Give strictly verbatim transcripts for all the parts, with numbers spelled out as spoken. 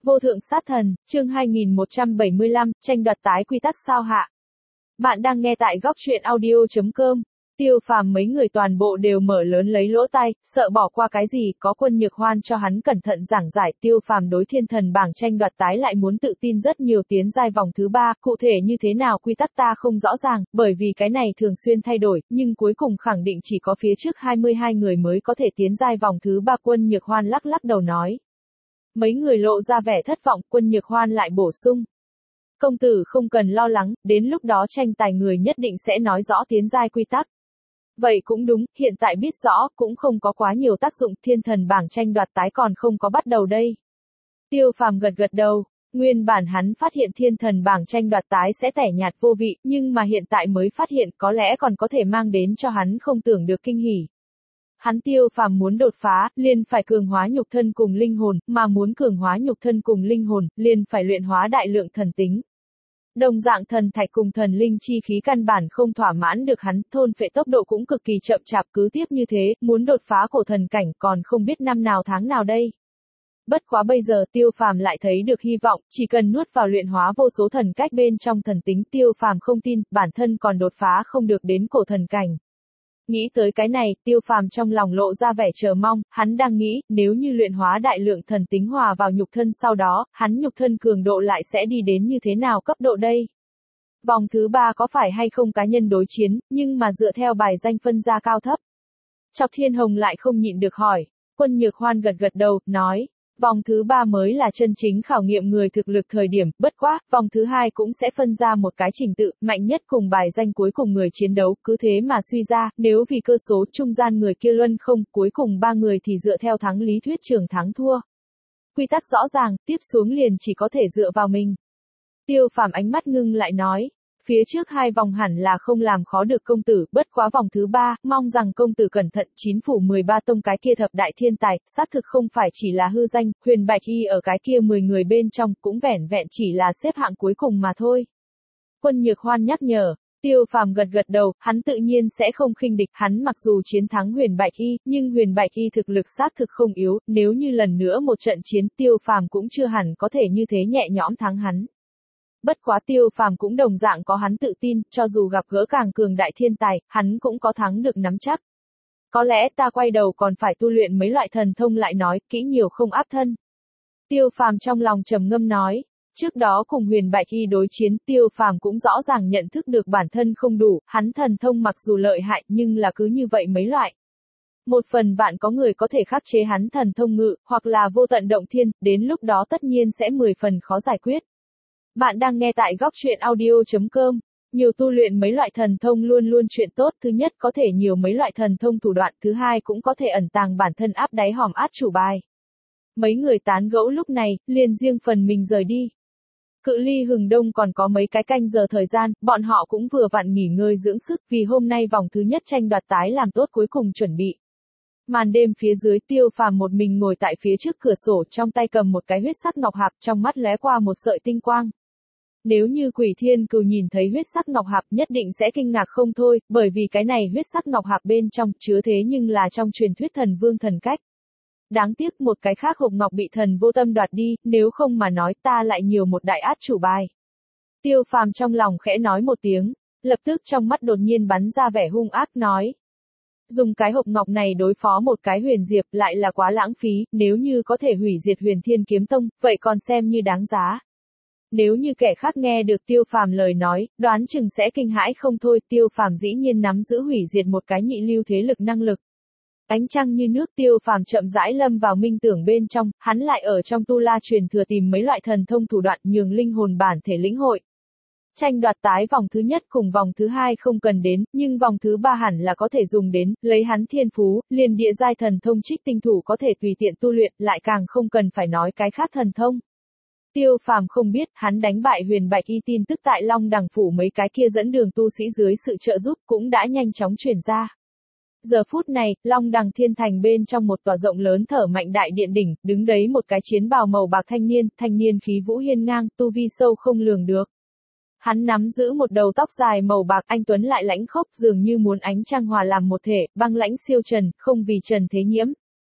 Vô thượng sát thần, chương hai nghìn một trăm bảy mươi lăm, tranh đoạt tái quy tắc sao hạ. Bạn đang nghe tại góc truyện audio chấm com. Tiêu Phàm mấy người toàn bộ đều mở lớn lấy lỗ tai, sợ bỏ qua cái gì, có Quân Nhược Hoan cho hắn cẩn thận giảng giải. Tiêu Phàm đối thiên thần bảng tranh đoạt tái lại muốn tự tin rất nhiều tiến giai vòng thứ ba, cụ thể như thế nào quy tắc ta không rõ ràng, bởi vì cái này thường xuyên thay đổi, nhưng cuối cùng khẳng định chỉ có phía trước hai mươi hai người mới có thể tiến giai vòng thứ ba. Quân Nhược Hoan lắc lắc đầu nói. Mấy người lộ ra vẻ thất vọng, Quân Nhược Hoan lại bổ sung. Công tử không cần lo lắng, đến lúc đó tranh tài người nhất định sẽ nói rõ tiến giai quy tắc. Vậy cũng đúng, hiện tại biết rõ, cũng không có quá nhiều tác dụng, thiên thần bảng tranh đoạt tái còn không có bắt đầu đây. Tiêu Phàm gật gật đầu, nguyên bản hắn phát hiện thiên thần bảng tranh đoạt tái sẽ tẻ nhạt vô vị, nhưng mà hiện tại mới phát hiện có lẽ còn có thể mang đến cho hắn không tưởng được kinh hỉ. Hắn Tiêu Phàm muốn đột phá, liền phải cường hóa nhục thân cùng linh hồn, mà muốn cường hóa nhục thân cùng linh hồn, liền phải luyện hóa đại lượng thần tính. Đồng dạng thần thạch cùng thần linh chi khí căn bản không thỏa mãn được hắn, thôn phệ tốc độ cũng cực kỳ chậm chạp, cứ tiếp như thế, muốn đột phá cổ thần cảnh còn không biết năm nào tháng nào đây. Bất quá bây giờ Tiêu Phàm lại thấy được hy vọng, chỉ cần nuốt vào luyện hóa vô số thần cách bên trong thần tính, Tiêu Phàm không tin, bản thân còn đột phá không được đến cổ thần cảnh. Nghĩ tới cái này, Tiêu Phàm trong lòng lộ ra vẻ chờ mong, hắn đang nghĩ, nếu như luyện hóa đại lượng thần tính hòa vào nhục thân sau đó, hắn nhục thân cường độ lại sẽ đi đến như thế nào cấp độ đây? Vòng thứ ba có phải hay không cá nhân đối chiến, nhưng mà dựa theo bài danh phân ra cao thấp? Chọc Thiên Hồng lại không nhịn được hỏi, Quân Nhược Hoan gật gật đầu, nói. Vòng thứ ba mới là chân chính khảo nghiệm người thực lực thời điểm, bất quá, vòng thứ hai cũng sẽ phân ra một cái trình tự, mạnh nhất cùng bài danh cuối cùng người chiến đấu, cứ thế mà suy ra, nếu vì cơ số trung gian người kia luân không, cuối cùng ba người thì dựa theo thắng lý thuyết trường thắng thua. Quy tắc rõ ràng, tiếp xuống liền chỉ có thể dựa vào mình. Tiêu Phàm ánh mắt ngưng lại nói. Phía trước hai vòng hẳn là không làm khó được công tử, bất quá vòng thứ ba, mong rằng công tử cẩn thận, chín phủ mười ba tông cái kia thập đại thiên tài, xác thực không phải chỉ là hư danh, Huyền Bạch Y ở cái kia mười người bên trong, cũng vẻn vẹn chỉ là xếp hạng cuối cùng mà thôi. Quân Nhược Hoan nhắc nhở, Tiêu Phàm gật gật đầu, hắn tự nhiên sẽ không khinh địch, hắn mặc dù chiến thắng Huyền Bạch Y, nhưng Huyền Bạch Y thực lực xác thực không yếu, nếu như lần nữa một trận chiến, Tiêu Phàm cũng chưa hẳn có thể như thế nhẹ nhõm thắng hắn. Bất quá Tiêu Phàm cũng đồng dạng có hắn tự tin, cho dù gặp gỡ càng cường đại thiên tài, hắn cũng có thắng được nắm chắc. Có lẽ ta quay đầu còn phải tu luyện mấy loại thần thông lại nói, kỹ nhiều không áp thân. Tiêu Phàm trong lòng trầm ngâm nói, trước đó cùng Huyền Bạch Y đối chiến, Tiêu Phàm cũng rõ ràng nhận thức được bản thân không đủ, hắn thần thông mặc dù lợi hại nhưng là cứ như vậy mấy loại. Một phần vạn có người có thể khắc chế hắn thần thông ngự, hoặc là vô tận động thiên, đến lúc đó tất nhiên sẽ mười phần khó giải quyết. Bạn đang nghe tại góc truyện audio chấm com. Nhiều tu luyện mấy loại thần thông luôn luôn chuyện tốt, thứ nhất có thể nhiều mấy loại thần thông thủ đoạn, thứ hai cũng có thể ẩn tàng bản thân áp đáy hòm át chủ bài. Mấy người tán gẫu lúc này, liền riêng phần mình rời đi. Cự ly hừng đông còn có mấy cái canh giờ thời gian, bọn họ cũng vừa vặn nghỉ ngơi dưỡng sức vì hôm nay vòng thứ nhất tranh đoạt tái làm tốt cuối cùng chuẩn bị. Màn đêm phía dưới, Tiêu Phàm một mình ngồi tại phía trước cửa sổ, trong tay cầm một cái huyết sắc ngọc hạp, trong mắt lóe qua một sợi tinh quang. Nếu như Quỷ Thiên Cừu nhìn thấy huyết sắc ngọc hạp nhất định sẽ kinh ngạc không thôi, bởi vì cái này huyết sắc ngọc hạp bên trong chứa thế nhưng là trong truyền thuyết thần vương thần cách. Đáng tiếc một cái khác hộp ngọc bị thần vô tâm đoạt đi, nếu không mà nói ta lại nhiều một đại át chủ bài. Tiêu Phàm trong lòng khẽ nói một tiếng, lập tức trong mắt đột nhiên bắn ra vẻ hung ác nói. Dùng cái hộp ngọc này đối phó một cái huyền diệp lại là quá lãng phí, nếu như có thể hủy diệt Huyền Thiên Kiếm Tông, vậy còn xem như đáng giá. Nếu như kẻ khác nghe được Tiêu Phàm lời nói, đoán chừng sẽ kinh hãi không thôi, Tiêu Phàm dĩ nhiên nắm giữ hủy diệt một cái nhị lưu thế lực năng lực. Ánh trăng như nước, Tiêu Phàm chậm rãi lâm vào minh tưởng bên trong, hắn lại ở trong tu la truyền thừa tìm mấy loại thần thông thủ đoạn nhường linh hồn bản thể lĩnh hội. Tranh đoạt tái vòng thứ nhất cùng vòng thứ hai không cần đến, nhưng vòng thứ ba hẳn là có thể dùng đến, lấy hắn thiên phú, liền địa giai thần thông trích tinh thủ có thể tùy tiện tu luyện, lại càng không cần phải nói cái khác thần thông. Tiêu Phàm không biết, hắn đánh bại Huyền Bạch Y tin tức tại Long Đằng phủ mấy cái kia dẫn đường tu sĩ dưới sự trợ giúp cũng đã nhanh chóng truyền ra. Giờ phút này, Long Đằng Thiên Thành bên trong một tòa rộng lớn thở mạnh đại điện đỉnh, đứng đấy một cái chiến bào màu bạc thanh niên, thanh niên khí vũ hiên ngang, tu vi sâu không lường được. Hắn nắm giữ một đầu tóc dài màu bạc, anh tuấn lại lãnh khốc, dường như muốn ánh trăng hòa làm một thể, băng lãnh siêu trần, không vì trần thế nhiễm.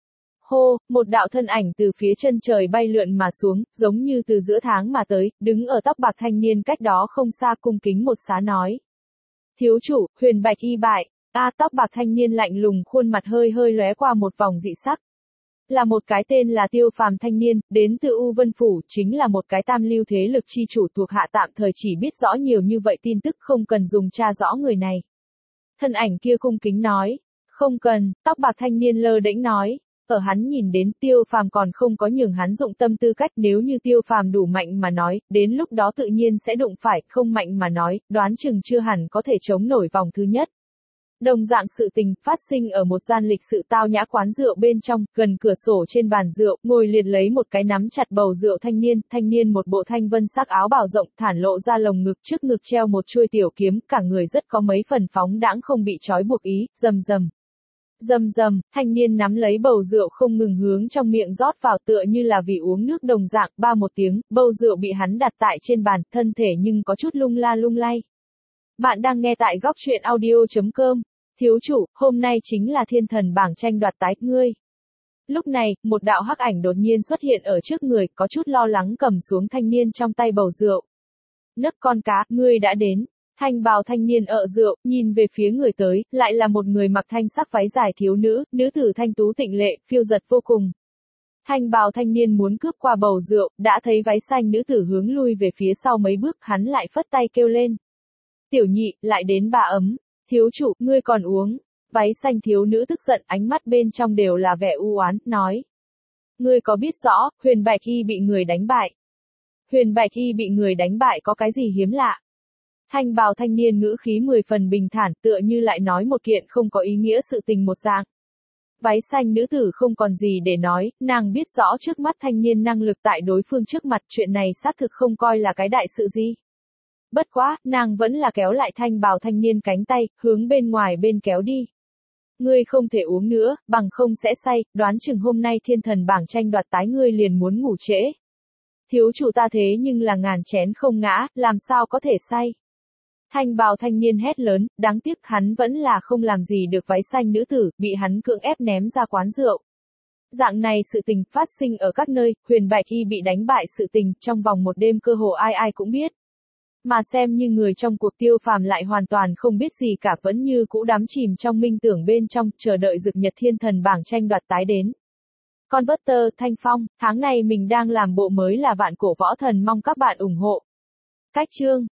Hô, một đạo thân ảnh từ phía chân trời bay lượn mà xuống, giống như từ giữa tháng mà tới, đứng ở tóc bạc thanh niên cách đó không xa cung kính một xá nói. Thiếu chủ, Huyền Bạch y bại. A tóc bạc thanh niên lạnh lùng, khuôn mặt hơi hơi lóe qua một vòng dị sắc. Là một cái tên là Tiêu Phàm thanh niên, đến từ U Vân Phủ, chính là một cái tam lưu thế lực chi chủ thuộc hạ tạm thời chỉ biết rõ nhiều như vậy tin tức không cần dùng tra rõ người này. Thân ảnh kia cung kính nói. Không cần, tóc bạc thanh niên lơ đễnh nói. Ở hắn nhìn đến Tiêu Phàm còn không có nhường hắn dụng tâm tư cách, nếu như Tiêu Phàm đủ mạnh mà nói, đến lúc đó tự nhiên sẽ đụng phải, không mạnh mà nói, đoán chừng chưa hẳn có thể chống nổi vòng thứ nhất. Đồng dạng sự tình phát sinh ở một gian lịch sự tao nhã quán rượu bên trong, gần cửa sổ trên bàn rượu, ngồi liệt lấy một cái nắm chặt bầu rượu thanh niên, thanh niên một bộ thanh vân sắc áo bào rộng, thản lộ ra lồng ngực, trước ngực treo một chuôi tiểu kiếm, cả người rất có mấy phần phóng đãng không bị trói buộc ý, rầm rầm. Rầm rầm, thanh niên nắm lấy bầu rượu không ngừng hướng trong miệng rót vào tựa như là vì uống nước đồng dạng, ba một tiếng, bầu rượu bị hắn đặt tại trên bàn, thân thể nhưng có chút lung la lung lay. Bạn đang nghe tại góc truyện audio chấm com. Thiếu chủ, hôm nay chính là thiên thần bảng tranh đoạt tái ngươi. Lúc này, một đạo hắc ảnh đột nhiên xuất hiện ở trước người, có chút lo lắng cầm xuống thanh niên trong tay bầu rượu. Nấc con cá, ngươi đã đến. Thanh bào thanh niên ợ rượu, nhìn về phía người tới, lại là một người mặc thanh sắc váy dài thiếu nữ, nữ tử thanh tú tịnh lệ, phiêu giật vô cùng. Thanh bào thanh niên muốn cướp qua bầu rượu, đã thấy váy xanh nữ tử hướng lui về phía sau mấy bước, hắn lại phất tay kêu lên. Tiểu nhị, lại đến ba ấm. Thiếu chủ, ngươi còn uống. Váy xanh thiếu nữ tức giận, ánh mắt bên trong đều là vẻ u oán, nói. Ngươi có biết rõ, Huyền Bạch y bị người đánh bại. Huyền Bạch y bị người đánh bại có cái gì hiếm lạ? Thanh bào thanh niên ngữ khí mười phần bình thản, tựa như lại nói một kiện không có ý nghĩa sự tình một dạng. Váy xanh nữ tử không còn gì để nói, nàng biết rõ trước mắt thanh niên năng lực tại đối phương trước mặt, chuyện này xác thực không coi là cái đại sự gì. Bất quá, nàng vẫn là kéo lại thanh bào thanh niên cánh tay, hướng bên ngoài bên kéo đi. Ngươi không thể uống nữa, bằng không sẽ say, đoán chừng hôm nay thiên thần bảng tranh đoạt tái ngươi liền muốn ngủ trễ. Thiếu chủ ta thế nhưng là ngàn chén không ngã, làm sao có thể say. Thanh bào thanh niên hét lớn, đáng tiếc hắn vẫn là không làm gì được váy xanh nữ tử, bị hắn cưỡng ép ném ra quán rượu. Dạng này sự tình phát sinh ở các nơi, Huyền Bạch y bị đánh bại sự tình, trong vòng một đêm cơ hồ ai ai cũng biết. Mà xem như người trong cuộc Tiêu Phàm lại hoàn toàn không biết gì cả, vẫn như cũ đắm chìm trong minh tưởng bên trong, chờ đợi rực nhật thiên thần bảng tranh đoạt tái đến. Con Butter, Thanh Phong, tháng này mình đang làm bộ mới là Vạn Cổ Võ Thần, mong các bạn ủng hộ. Cách chương